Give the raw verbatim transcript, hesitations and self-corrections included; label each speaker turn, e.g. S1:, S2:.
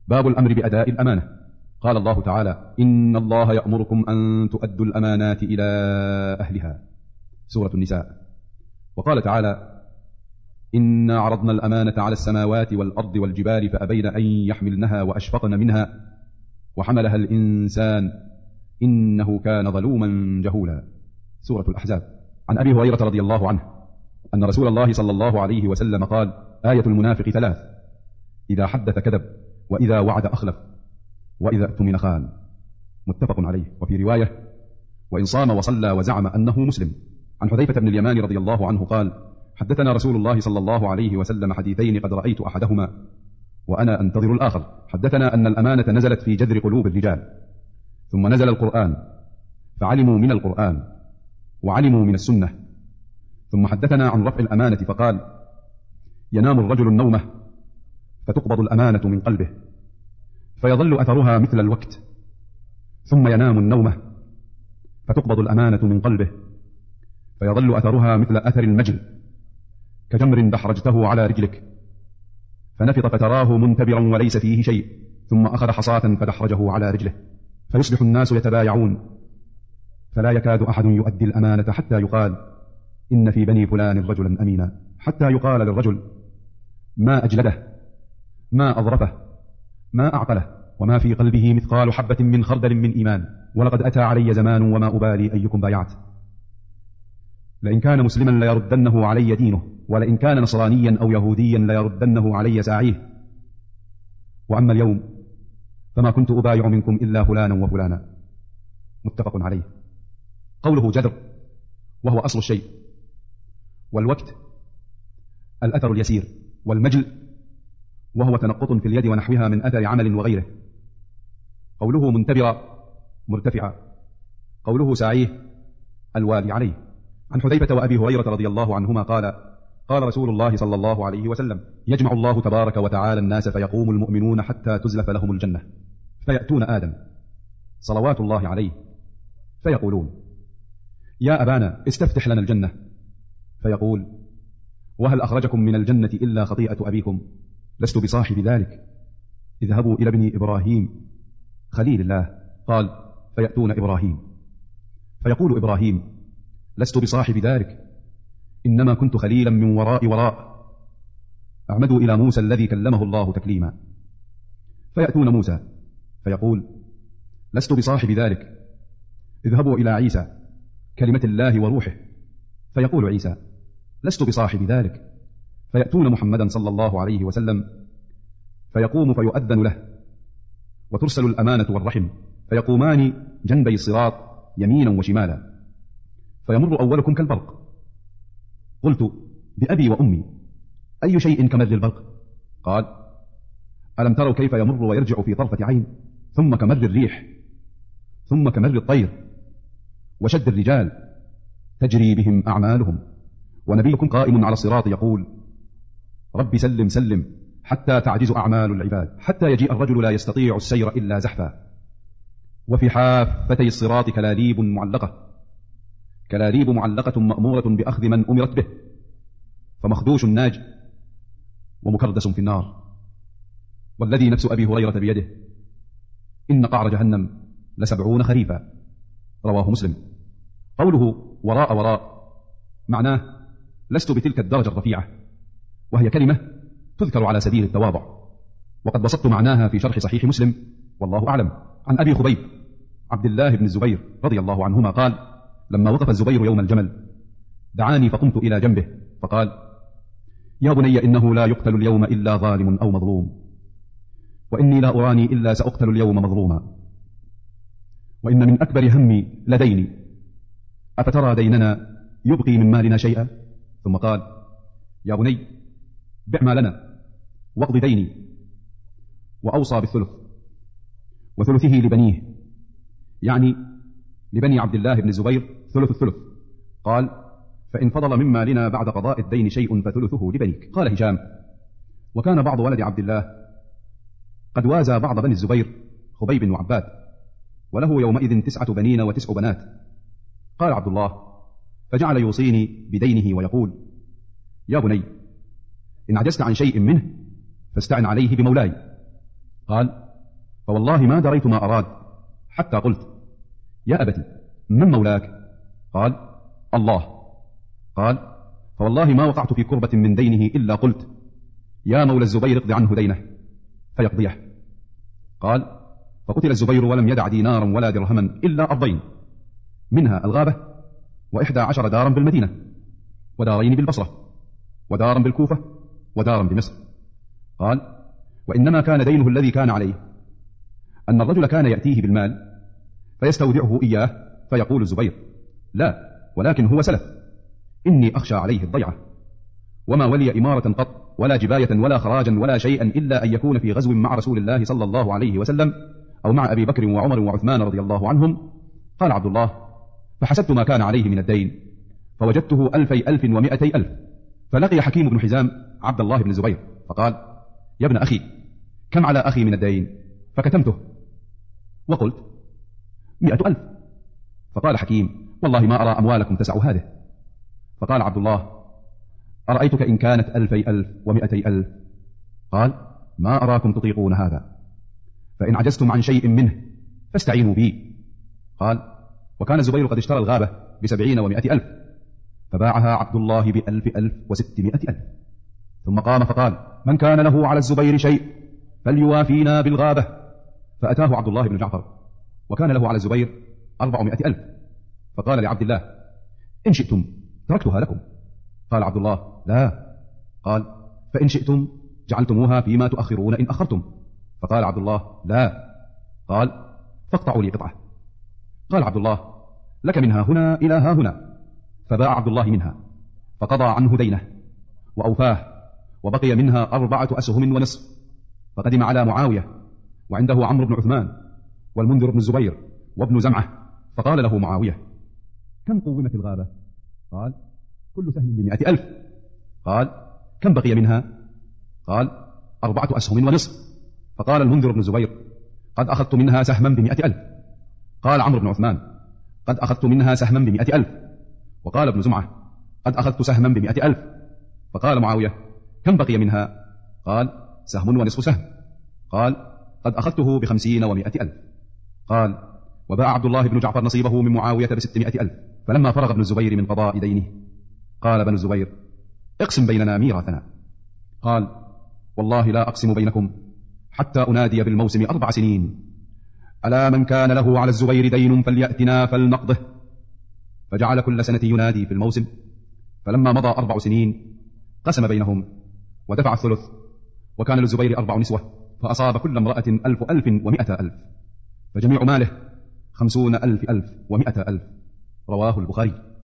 S1: باب الأمر بأداء الأمانة. قال الله تعالى: إن الله يأمركم أن تؤدوا الأمانات إلى أهلها، سورة النساء. وقال تعالى: إنا عرضنا الأمانة على السماوات والأرض والجبال فأبين أن يحملنها وأشفقن منها وحملها الإنسان إنه كان ظلوما جهولا، سورة الأحزاب. عن أبي هريرة رضي الله عنه أن رسول الله صلى الله عليه وسلم قال: آية المنافق ثلاث: إذا حدث كذب، وإذا وعد أخلف، وإذا اؤتمن خان، متفق عليه. وفي رواية: وإن صام وصلى وزعم أنه مسلم. عن حذيفة بن اليمان رضي الله عنه قال: حدثنا رسول الله صلى الله عليه وسلم حديثين قد رأيت أحدهما وأنا أنتظر الآخر. حدثنا أن الأمانة نزلت في جذر قلوب الرجال، ثم نزل القرآن فعلموا من القرآن وعلموا من السنة. ثم حدثنا عن رفع الأمانة فقال: ينام الرجل النومة فتقبض الأمانة من قلبه فيظل أثرها مثل الوقت، ثم ينام النومة فتقبض الأمانة من قلبه فيظل أثرها مثل أثر المجل، كجمر دحرجته على رجلك فنفط فتراه منتبرا وليس فيه شيء، ثم أخذ حصاة فدحرجه على رجله، فيصبح الناس يتبايعون فلا يكاد أحد يؤدي الأمانة حتى يقال: إن في بني فلان رجلا أمينا، حتى يقال للرجل: ما أجلده، ما أظرفه، ما أعقله، وما في قلبه مثقال حبة من خردل من إيمان، ولقد أتى علي زمان وما أبالي أيكم بايعت، لئن كان مسلما ليردنه علي دينه، ولئن كان نصرانيا أو يهوديا ليردنه علي ساعيه، وأما اليوم فما كنت أبايع منكم إلا فلانا وفلانا، متفق عليه. قوله جذر وهو أصل الشيء، والوقت الأثر اليسير، والمجل وهو تنقط في اليد ونحوها من أثر عمل وغيره. قوله منتبرا مرتفعا، قوله ساعيه الوالي عليه. عن حذيفة وأبي هريرة رضي الله عنهما قال: قال رسول الله صلى الله عليه وسلم: يجمع الله تبارك وتعالى الناس فيقوم المؤمنون حتى تزلف لهم الجنة، فيأتون آدم صلوات الله عليه فيقولون: يا أبانا استفتح لنا الجنة، فيقول: وهل أخرجكم من الجنة إلا خطيئة أبيكم؟ لست بصاحب ذلك، اذهبوا إلى ابن إبراهيم خليل الله. قال: فيأتون إبراهيم فيقول إبراهيم: لست بصاحب ذلك، إنما كنت خليلا من وراء وراء، أعمدوا إلى موسى الذي كلمه الله تكليما. فيأتون موسى فيقول: لست بصاحب ذلك، اذهبوا إلى عيسى كلمة الله وروحه. فيقول عيسى: لست بصاحب ذلك. فيأتون محمدا صلى الله عليه وسلم فيقوم فيؤذن له، وترسل الأمانة والرحم، فيقومان جنبي الصراط يمينا وشمالا، فيمر أولكم كالبرق. قلت: بأبي وأمي أي شيء كمر البرق؟ قال: ألم تروا كيف يمر ويرجع في طرفة عين، ثم كمر الريح، ثم كمر الطير، وشد الرجال تجري بهم أعمالهم، ونبيكم قائم على الصراط يقول: رب سلم سلم حتى تعجز أعمال العباد، حتى يجيء الرجل لا يستطيع السير إلا زحفا، وفي حافتي الصراط كلاليب معلقة، كلاليب معلقة مأمورة بأخذ من أمرت به، فمخدوش ناج ومكردس في النار، والذي نفس أبي هريرة بيده إن قعر جهنم لسبعون خريفا، رواه مسلم. قوله وراء وراء معناه لست بتلك الدرجة الرفيعة، وهي كلمة تذكر على سبيل التواضع، وقد بسطت معناها في شرح صحيح مسلم، والله أعلم. عن أبي خبيب عبد الله بن الزبير رضي الله عنهما قال: لما وقف الزبير يوم الجمل دعاني فقمت إلى جنبه فقال: يا بني إنه لا يقتل اليوم إلا ظالم أو مظلوم، وإني لا أراني إلا سأقتل اليوم مظلوما، وإن من أكبر همي لديني، أفترى ديننا يبقي من مالنا شيئا؟ ثم قال: يا بني بع مالنا واقض ديني. وأوصى بالثلث، وثلثه لبنيه، يعني لبني عبد الله بن الزبير ثلث الثلث. قال: فإن فضل من مالنا بعد قضاء الدين شيء فثلثه لبنيك. قال هشام: وكان بعض ولد عبد الله قد وازى بعض بني الزبير خبيب وعباد، وله يومئذ تسعة بنين وتسع بنات. قال عبد الله: فجعل يوصيني بدينه ويقول: يا بني إن عجزت عن شيء منه فاستعن عليه بمولاي، قال: فوالله ما دريت ما أراد، حتى قلت: يا أبتي، من مولاك؟ قال: الله. قال: فوالله ما وقعت في كربة من دينه إلا قلت: يا مولى الزبير اقض عنه دينه فيقضيه. قال: فقتل الزبير ولم يدع دينارا ولا درهما إلا أرضين، منها الغابة، وإحدى عشر دارا بالمدينة، ودارين بالبصرة، ودارا بالكوفة، ودارا بمصر. قال: وإنما كان دينه الذي كان عليه أن الرجل كان يأتيه بالمال فيستودعه إياه، فيقول الزبير: لا، ولكن هو سلف، إني أخشى عليه الضيعة، وما ولي إمارة قط ولا جباية ولا خراجا ولا شيئا إلا أن يكون في غزو مع رسول الله صلى الله عليه وسلم، أو مع أبي بكر وعمر وعثمان رضي الله عنهم. قال عبد الله: فحسبت ما كان عليه من الدين فوجدته ألفي ألف ومائتي ألف. فلقي حكيم بن حزام عبد الله بن الزبير فقال: يا ابن أخي، كم على أخي من الدين؟ فكتمته وقلت: مئة ألف. فقال حكيم: والله ما أرى أموالكم تسع هذه. فقال عبد الله: أرأيتك إن كانت ألفي ألف ومئتي ألف؟ قال: ما أراكم تطيقون هذا، فإن عجزتم عن شيء منه فاستعينوا بي. قال: وكان الزبير قد اشترى الغابة بسبعين ومائة ألف، فباعها عبد الله بألف ألف وستمائة ألف. ثم قام فقال: من كان له على الزبير شيء فليوافينا بالغابة. فأتاه عبد الله بن جعفر وكان له على الزبير أربعمائة ألف، فقال لعبد الله: إن شئتم تركتها لكم. قال عبد الله: لا. قال: فإن شئتم جعلتموها فيما تؤخرون إن أخرتم. فقال عبد الله: لا. قال: فاقطعوا لي قطعة. قال عبد الله: لك منها هنا إلى ها هنا. فباع عبد الله منها فقضى عنه دينه وأوفاه، وبقي منها أربعة أسهم ونصف. فقدم على معاوية وعنده عمرو بن عثمان والمنذر بن الزبير وابن زمعة، فقال له معاوية: كم قومت الغابة؟ قال: كل سهم بمئة ألف. قال: كم بقي منها؟ قال: أربعة أسهم ونصف. فقال المنذر بن الزبير: قد أخذت منها سهما بمئة ألف. قال عمرو بن عثمان: قد أخذت منها سهما بمئة ألف. وقال ابن زمعة: قد أخذت سهما بمئة ألف. فقال معاوية: كم بقي منها؟ قال: سهم ونصف سهم. قال: قد أخذته بخمسين ومائة ألف. قال: وباع عبد الله بن جعفر نصيبه من معاوية بستمائة ألف. فلما فرغ ابن الزبير من قضاء دينه قال بن الزبير: اقسم بيننا ميراثنا. قال: والله لا أقسم بينكم حتى أنادي بالموسم أربع سنين: ألا من كان له على الزبير دين فليأتنا فلنقضه. فجعل كل سنة ينادي في الموسم، فلما مضى أربع سنين قسم بينهم ودفع الثلث، وكان للزبير أربع نسوة، فأصاب كل امرأة ألف ألف ومائة ألف، فجميع ماله خمسون ألف ألف ومائة ألف. رواه البخاري.